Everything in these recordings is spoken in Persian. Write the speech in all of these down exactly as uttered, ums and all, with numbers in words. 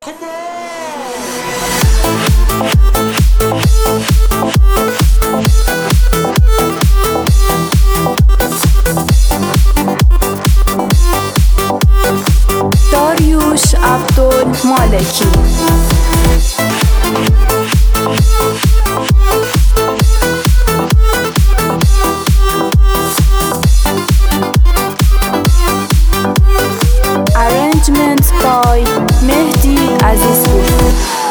داریوش عبدالمالکی. Arrangement by مهدی عزیزپور.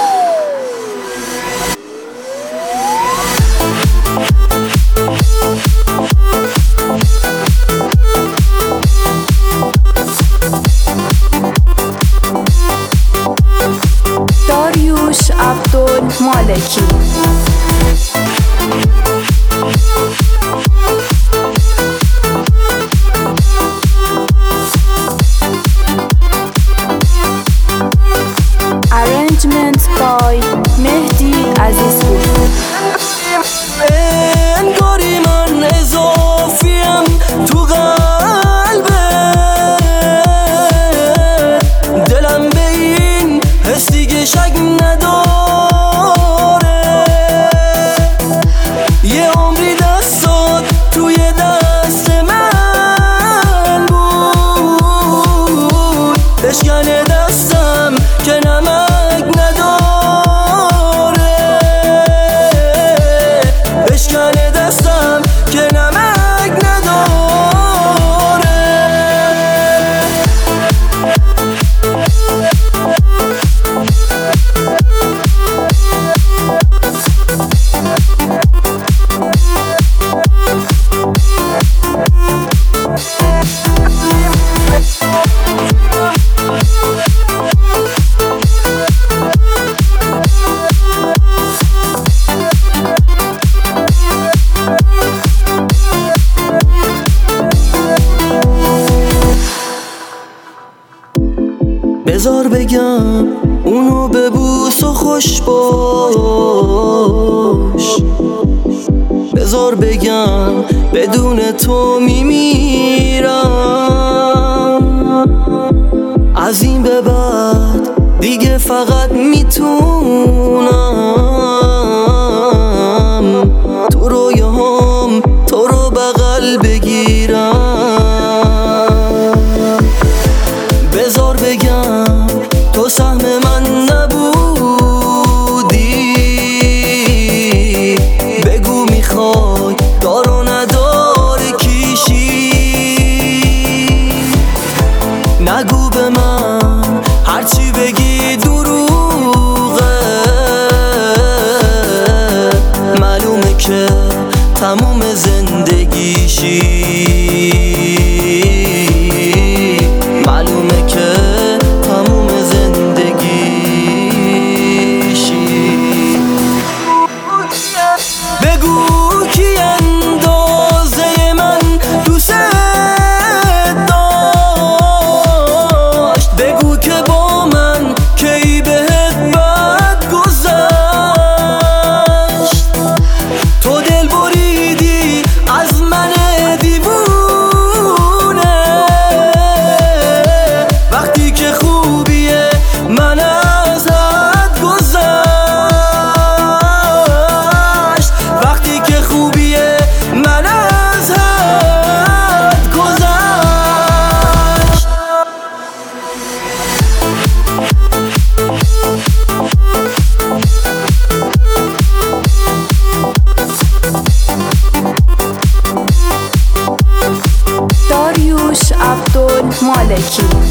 داریوش عبدالمالکی. Arrangement by مهدی عزیزپور. انگاری من اضافیم تو قلبه، دلم به این حس دیگه شک نداره. یه عمری دستات توی دست من بود، بشکنه دستم که نمک نداره، بشکنه دستم که نمک نداره. بذار بگم اونو ببوس و خوش باش، بذار بگم بدون تو میمیرم. از این به بعد دیگه فقط میتونم تو رویاهام تو رو بغل بگیرم. بذار بگم تو سهم من نبودی، بگو میخوای دار و ندار کیشی. نگو به من هرچی بگی دروغه، معلومه که تموم زندگیشی، معلومه که تموم زندگیشی. بگو کی اندازه من دوست داشت، بگو که با من کی بهت بد گذشت. تو دل بریدی از من دیوونه، وقتی که خوبیه من از حد گذشت، وقتی که خوبیه من از حد گذشت. داریوش عبدالمالکی.